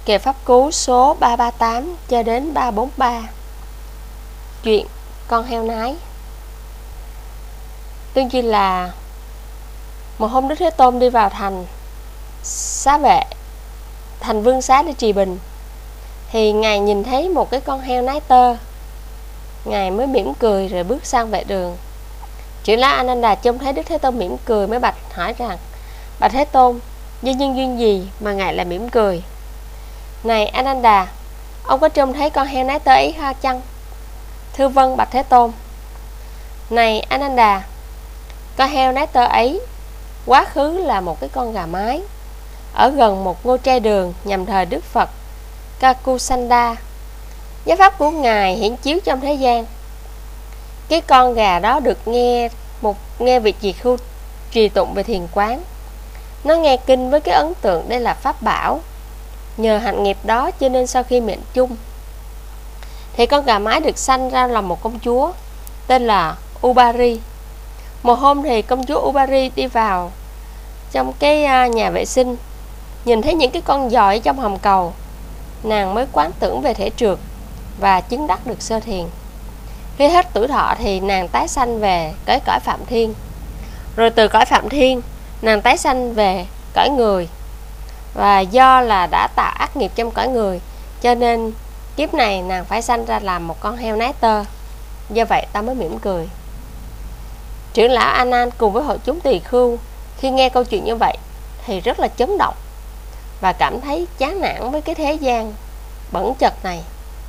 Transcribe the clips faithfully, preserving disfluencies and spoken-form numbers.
Kệ pháp cú số ba ba tám cho đến ba bốn ba. Chuyện con heo nái. Tương truyền là một hôm Đức Thế Tôn đi vào thành Xá Vệ, thành Vương Xá để trì bình, thì Ngài nhìn thấy một cái con heo nái tơ. Ngài mới mỉm cười rồi bước sang vệ đường. Trưởng lão Ananda trông thấy Đức Thế Tôn mỉm cười mới bạch hỏi rằng: Bạch Thế Tôn, do nhân duyên gì mà Ngài lại mỉm cười? Này Ananda, ông có trông thấy con heo nái tơ ấy ha chăng? Thưa vâng bạch Thế Tôn. Này Ananda, con heo nái tơ ấy quá khứ là một cái con gà mái ở gần một ngôi tre đường nhằm thờ Đức Phật Kakusanda. Giáo pháp của Ngài hiển chiếu trong thế gian. Cái con gà đó được nghe một nghe việc diệt khu trì tụng về thiền quán. Nó nghe kinh với cái ấn tượng đây là pháp bảo. Nhờ hạnh nghiệp đó cho nên sau khi mệnh chung thì con gà mái được sanh ra làm một công chúa tên là Ubari. Một hôm thì công chúa Ubari đi vào trong cái nhà vệ sinh, nhìn thấy những cái con giòi ở trong hầm cầu. Nàng mới quán tưởng về thể trượt và chứng đắc được sơ thiền. Khi hết tuổi thọ thì nàng tái sanh về cõi cõi Phạm Thiên. Rồi từ cõi Phạm Thiên nàng tái sanh về cõi người. Và do là đã tạo ác nghiệp trong cõi người cho nên kiếp này nàng phải sanh ra làm một con heo nái tơ. Do vậy ta mới mỉm cười. Trưởng lão A Nan cùng với hội chúng tỳ khưu khi nghe câu chuyện như vậy thì rất là chấn động và cảm thấy chán nản với cái thế gian bẩn chật này.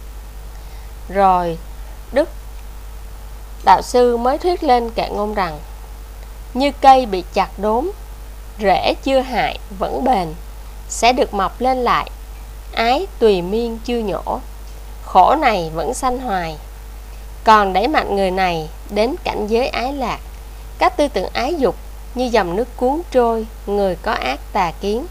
Rồi Đức Đạo Sư mới thuyết lên kệ ngôn rằng: như cây bị chặt đốn, rễ chưa hại vẫn bền, sẽ được mọc lên lại. Ái tùy miên chưa nhổ, khổ này vẫn sanh hoài. Còn đẩy mạnh người này đến cảnh giới ái lạc. Các tư tưởng ái dục như dòng nước cuốn trôi người có ác tà kiến.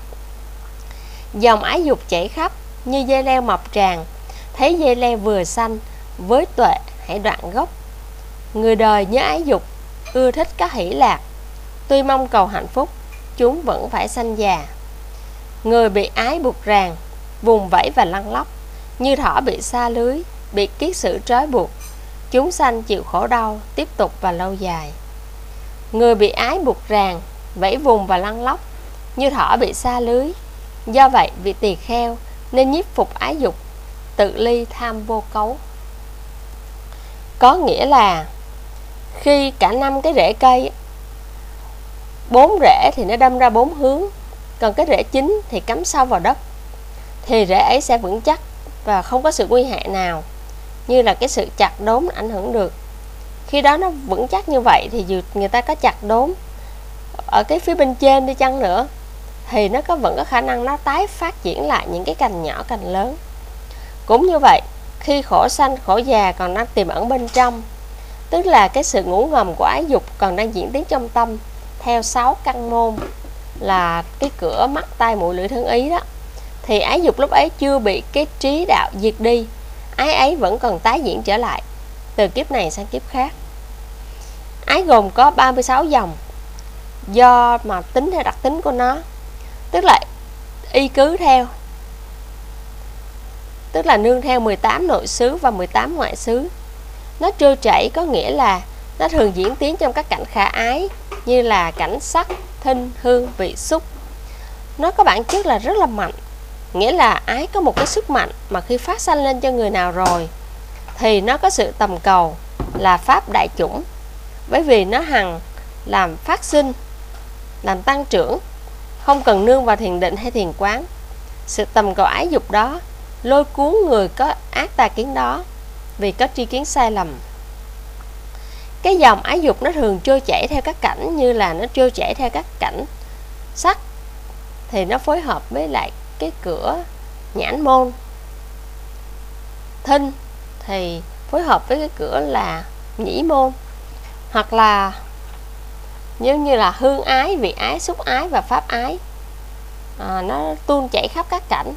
Dòng ái dục chảy khắp như dây leo mọc tràn. Thấy dây leo vừa xanh, với tuệ hãy đoạn gốc. Người đời nhớ ái dục, ưa thích các hỷ lạc. Tuy mong cầu hạnh phúc, chúng vẫn phải sanh già. Người bị ái buộc ràng, vùng vẫy và lăn lóc, như thỏ bị sa lưới, bị kiết sử trói buộc. Chúng sanh chịu khổ đau, tiếp tục và lâu dài. Người bị ái buộc ràng, vẫy vùng và lăn lóc, như thỏ bị sa lưới. Do vậy vị tỳ kheo nên nhiếp phục ái dục, tự ly tham vô cấu. Có nghĩa là khi cả năm cái rễ cây, bốn rễ thì nó đâm ra bốn hướng, còn cái rễ chính thì cắm sâu vào đất, thì rễ ấy sẽ vững chắc và không có sự nguy hại nào như là cái sự chặt đốn ảnh hưởng được. Khi đó nó vững chắc như vậy thì dù người ta có chặt đốn ở cái phía bên trên đi chăng nữa thì nó có vẫn có khả năng nó tái phát triển lại những cái cành nhỏ cành lớn. Cũng như vậy, khi khổ sanh khổ già còn đang tiềm ẩn bên trong, tức là cái sự ngủ ngầm của ái dục còn đang diễn tiến trong tâm theo sáu căn môn là cái cửa mắt tai mũi lưỡi thân ý đó, thì ái dục lúc ấy chưa bị cái trí đạo diệt đi. Ái ấy vẫn còn tái diễn trở lại từ kiếp này sang kiếp khác. Ái gồm có ba mươi sáu dòng, do mà tính theo đặc tính của nó, tức là y cứ theo, tức là nương theo mười tám nội xứ và mười tám ngoại xứ. Nó trôi chảy có nghĩa là nó thường diễn tiến trong các cảnh khả ái như là cảnh sắc, thinh, hương, vị, xúc. Nó có bản chất là rất là mạnh, nghĩa là ái có một cái sức mạnh mà khi phát sanh lên cho người nào rồi thì nó có sự tầm cầu là pháp đại chủng, bởi vì nó hằng làm phát sinh, làm tăng trưởng, không cần nương vào thiền định hay thiền quán. Sự tầm cầu ái dục đó lôi cuốn người có ác tà kiến đó vì có tri kiến sai lầm. Cái dòng ái dục nó thường trôi chảy theo các cảnh, như là nó trôi chảy theo các cảnh sắc thì nó phối hợp với lại cái cửa nhãn môn. Thinh thì phối hợp với cái cửa là nhĩ môn. Hoặc là giống như là hương ái, vị ái, xúc ái và pháp ái, à, nó tuôn chảy khắp các cảnh.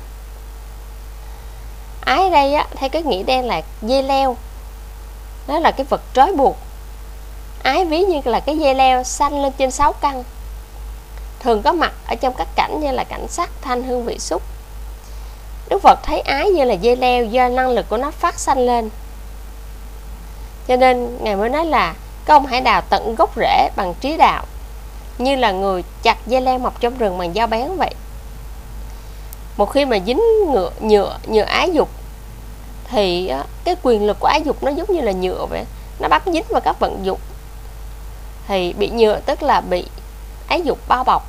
Ái đây á, theo cái nghĩa đen là dây leo, đó là cái vật trói buộc. Ái ví như là cái dây leo xanh lên trên sáu căn, thường có mặt ở trong các cảnh như là cảnh sắc, thanh, hương, vị, xúc. Đức vật thấy ái như là dây leo do năng lực của nó phát sanh lên. Cho nên Ngài mới nói là các ông hãy đào tận gốc rễ bằng trí đạo, như là người chặt dây leo mọc trong rừng bằng dao bén vậy. Một khi mà dính nhựa, nhựa, nhựa ái dục thì cái quyền lực của ái dục nó giống như là nhựa vậy, nó bám dính vào các vận dụng. Thì bị nhựa tức là bị ái dục bao bọc.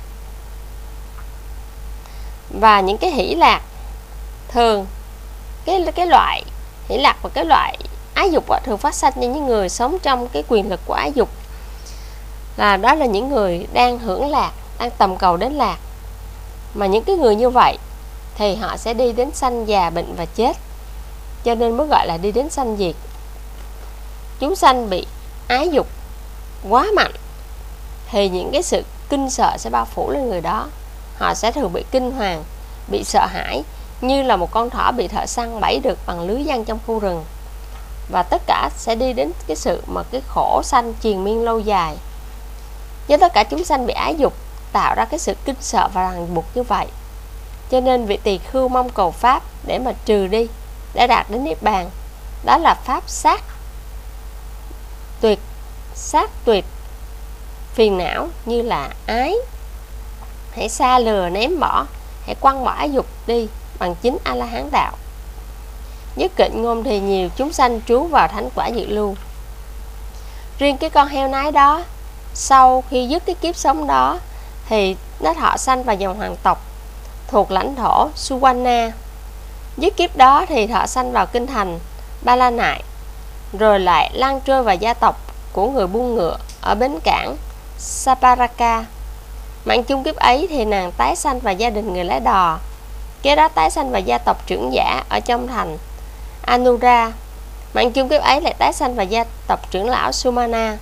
Và những cái hỷ lạc, thường cái cái loại hỷ lạc và cái loại ái dục thường phát sinh cho những người sống trong cái quyền lực của ái dục, là đó là những người đang hưởng lạc, đang tầm cầu đến lạc. Mà những cái người như vậy thì họ sẽ đi đến sanh, già, bệnh và chết, cho nên mới gọi là đi đến sanh diệt. Chúng sanh bị ái dục quá mạnh thì những cái sự kinh sợ sẽ bao phủ lên người đó. Họ sẽ thường bị kinh hoàng, bị sợ hãi, như là một con thỏ bị thợ săn bẫy được bằng lưới giăng trong khu rừng. Và tất cả sẽ đi đến cái sự mà cái khổ sanh triền miên lâu dài. Do tất cả chúng sanh bị ái dục tạo ra cái sự kinh sợ và ràng buộc như vậy, cho nên vị tỳ khưu mong cầu pháp để mà trừ đi, để đạt đến niết bàn. Đó là pháp sát tuyệt, sát tuyệt phiền não như là ái. Hãy xa lừa ném bỏ, hãy quăng bỏ ái dục đi bằng chính A La Hán đạo. Nhất kịnh ngôn thì nhiều chúng sanh trú vào thánh quả dự lưu. Riêng cái con heo nái đó, sau khi dứt cái kiếp sống đó thì nó thọ sanh vào dòng hoàng tộc thuộc lãnh thổ Suwana. Dứt kiếp đó thì thọ sanh vào kinh thành Ba La Nại, rồi lại lan trôi vào gia tộc của người buôn ngựa ở bến cảng Saparaka. Mạng chung kiếp ấy thì nàng tái sanh vào gia đình người lái đò, kế đó tái sanh vào gia tộc trưởng giả ở trong thành Anura. Mạng chung kiếp ấy lại tái sanh vào gia tộc trưởng lão Sumana.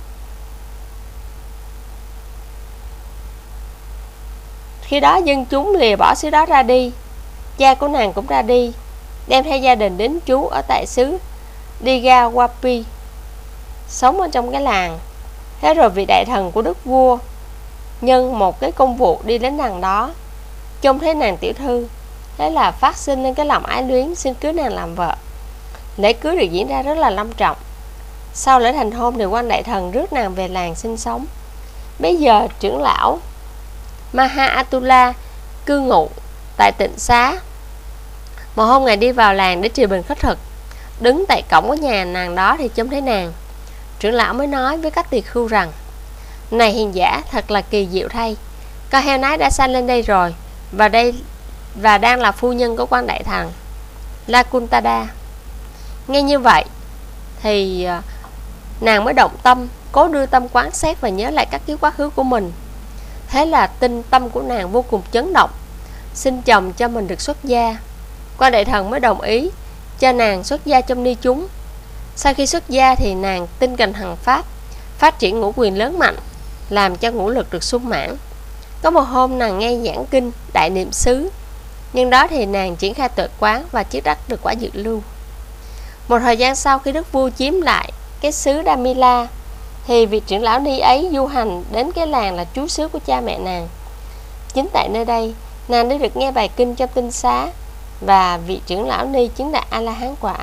Khi đó dân chúng lìa bỏ xứ đó ra đi, cha của nàng cũng ra đi, đem theo gia đình đến trú ở tại xứ Digawapi, sống ở trong cái làng. Thế rồi vị đại thần của đức vua nhân một cái công vụ đi đến nàng đó, trông thấy nàng tiểu thư, thế là phát sinh lên cái lòng ái luyến, xin cưới nàng làm vợ. Lễ cưới được diễn ra rất là long trọng. Sau lễ thành hôn thì quan đại thần rước nàng về làng sinh sống. Bây giờ trưởng lão Maha Atula cư ngụ tại tịnh xá. Một hôm ngài đi vào làng để trì bình khất thực, đứng tại cổng của nhà nàng đó thì trông thấy nàng. Trưởng lão mới nói với các tỳ khưu rằng: này hiền giả, thật là kỳ diệu thay, con heo nái đã sanh lên đây rồi, và đây và đang là phu nhân của quan đại thần Lakuntada. Nghe như vậy thì nàng mới động tâm, cố đưa tâm quán xét và nhớ lại các kiếp quá khứ của mình. Thế là tinh tâm của nàng vô cùng chấn động, xin chồng cho mình được xuất gia. Quan đại thần mới đồng ý cho nàng xuất gia trong ni chúng. Sau khi xuất gia thì nàng tinh cần hằng pháp, phát triển ngũ quyền lớn mạnh, làm cho ngũ lực được sung mãn. Có một hôm nàng nghe giảng kinh đại niệm xứ, nhưng đó thì nàng triển khai tuệ quán và chiết đắc được quả dự lưu. Một thời gian sau, khi đức vua chiếm lại cái xứ Damila thì vị trưởng lão ni ấy du hành đến cái làng là trú xứ của cha mẹ nàng. Chính tại nơi đây, nàng đã được nghe bài kinh trong tinh xá, và vị trưởng lão ni chứng đạt A La Hán quả.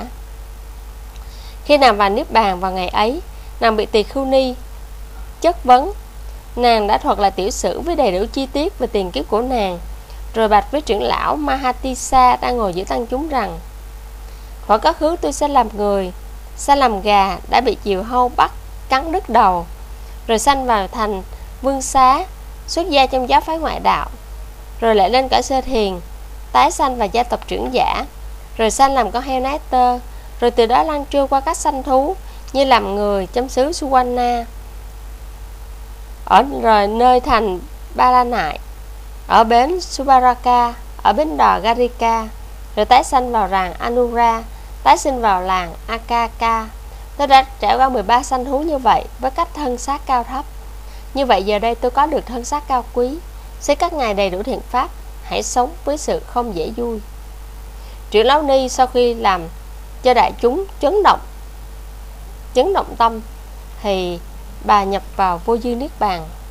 Khi nàng vào niết bàn vào ngày ấy, nàng bị tỳ khưu ni chất vấn. Nàng đã thuật lại tiểu sử với đầy đủ chi tiết về tiền kiếp của nàng, rồi bạch với trưởng lão Mahatisa đang ngồi giữa tăng chúng rằng: thuở quá khứ tôi sẽ làm người, sẽ làm gà, đã bị diều hâu bắt cắn đứt đầu, rồi sanh vào thành Vương Xá, xuất gia trong giáo phái ngoại đạo, rồi lại lên cõi sơ thiền, tái sanh vào gia tộc trưởng giả, rồi sanh làm con heo nái tơ, rồi từ đó lan trôi qua các sanh thú như làm người trong xứ Suwana, ở rồi nơi thành Ba La Nại, ở bến Subaraka, ở bến đò Garika, rồi tái sanh vào làng Anura, tái sinh vào làng Akaka. Tôi đã trải qua mười ba sanh thú như vậy với cách thân xác cao thấp. Như vậy giờ đây tôi có được thân xác cao quý, xin các ngài đầy đủ thiện pháp, hãy sống với sự không dễ vui. Trưởng lão ni sau khi làm cho đại chúng chấn động chấn động tâm thì bà nhập vào vô dư niết bàn.